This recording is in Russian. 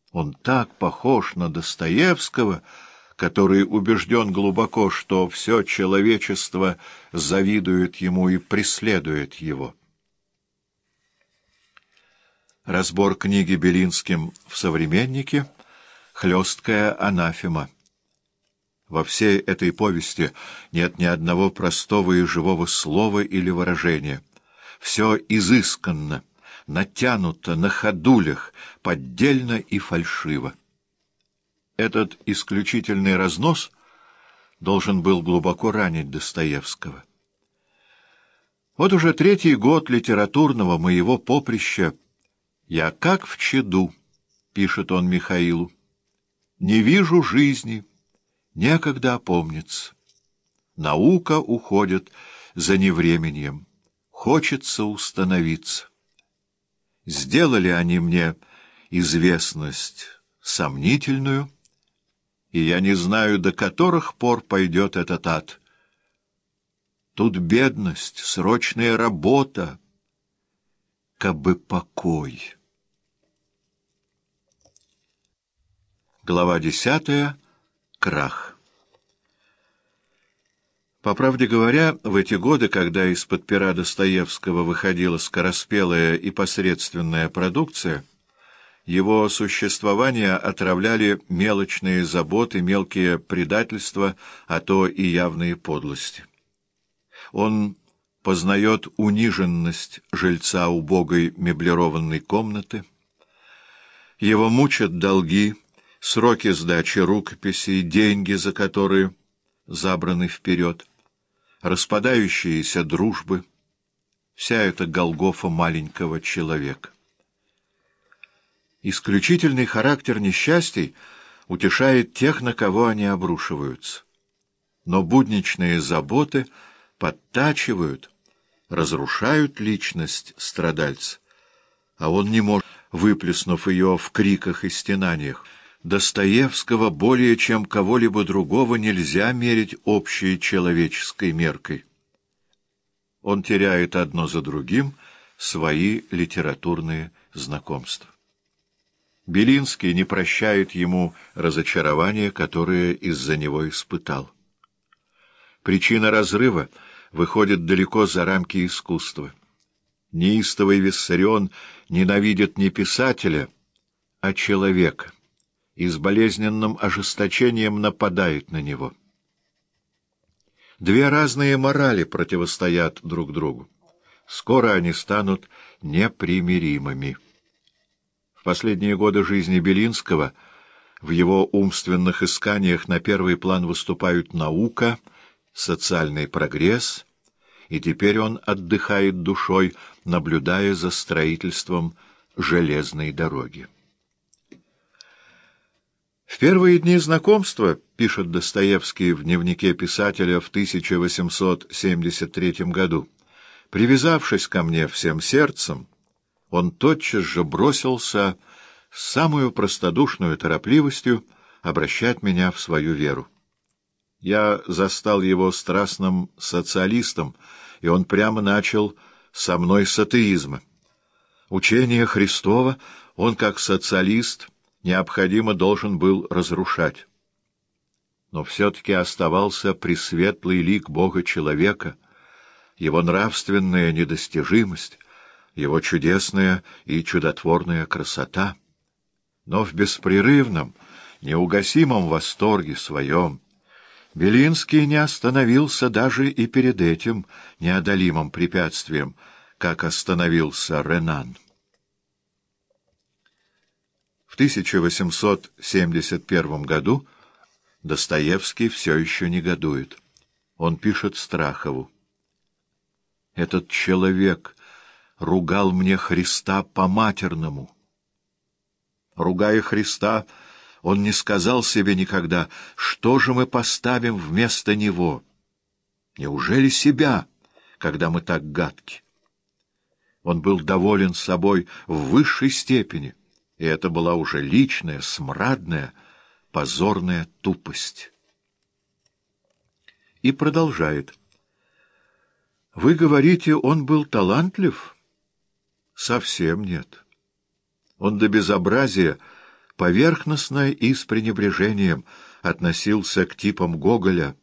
Он так похож на Достоевского, который убежден глубоко, что все человечество завидует ему и преследует его. Разбор книги Белинским в «Современнике» — хлесткая анафема. Во всей этой повести нет ни одного простого и живого слова или выражения. Все изысканно, натянуто, на ходулях, поддельно и фальшиво. Этот исключительный разнос должен был глубоко ранить Достоевского. Вот уже 3-й год литературного моего поприща «Я как в чаду», — пишет он Михаилу, — «не вижу жизни, некогда опомниться. Наука уходит за невременьем, хочется установиться. Сделали они мне известность сомнительную, и я не знаю, до которых пор пойдет этот ад. Тут бедность, срочная работа, кабы покой». Глава 10. Крах. По правде говоря, в эти годы, когда из-под пера Достоевского выходила скороспелая и посредственная продукция, его существование отравляли мелочные заботы, мелкие предательства, а то и явные подлости. Он познает униженность жильца убогой меблированной комнаты, его мучат долги, сроки сдачи рукописей, деньги, за которые забраны вперед, распадающиеся дружбы, вся эта Голгофа маленького человека. Исключительный характер несчастий утешает тех, на кого они обрушиваются. Но будничные заботы подтачивают, разрушают личность страдальца, а он не может, выплеснув ее в криках и стенаниях. Достоевского более чем кого-либо другого нельзя мерить общей человеческой меркой. Он теряет одно за другим свои литературные знакомства. Белинский не прощает ему разочарования, которое из-за него испытал. Причина разрыва выходит далеко за рамки искусства. Неистовый Виссарион ненавидит не писателя, а человека, и с болезненным ожесточением нападает на него. Две разные морали противостоят друг другу. Скоро они станут непримиримыми. В последние годы жизни Белинского в его умственных исканиях на первый план выступают наука, социальный прогресс, и теперь он отдыхает душой, наблюдая за строительством железной дороги. В первые дни знакомства, пишет Достоевский в дневнике писателя в 1873 году, привязавшись ко мне всем сердцем, он тотчас же бросился с самую простодушную торопливостью обращать меня в свою веру. Я застал его страстным социалистом, и он прямо начал со мной с атеизма. Учение Христова он, как социалист, необходимо должен был разрушать. Но все-таки оставался пресветлый лик Бога-человека, его нравственная недостижимость, его чудесная и чудотворная красота. Но в беспрерывном, неугасимом восторге своем Белинский не остановился даже и перед этим неодолимым препятствием, как остановился Ренан. В 1871 году Достоевский все еще негодует. Он пишет Страхову: «Этот человек ругал мне Христа по-матерному». Ругая Христа, он не сказал себе никогда, что же мы поставим вместо Него. Неужели себя, когда мы так гадки? Он был доволен собой в высшей степени, и это была уже личная, смрадная, позорная тупость. И продолжает. «Вы говорите, он был талантлив?» Совсем нет. Он до безобразия поверхностно и с пренебрежением относился к типам Гоголя,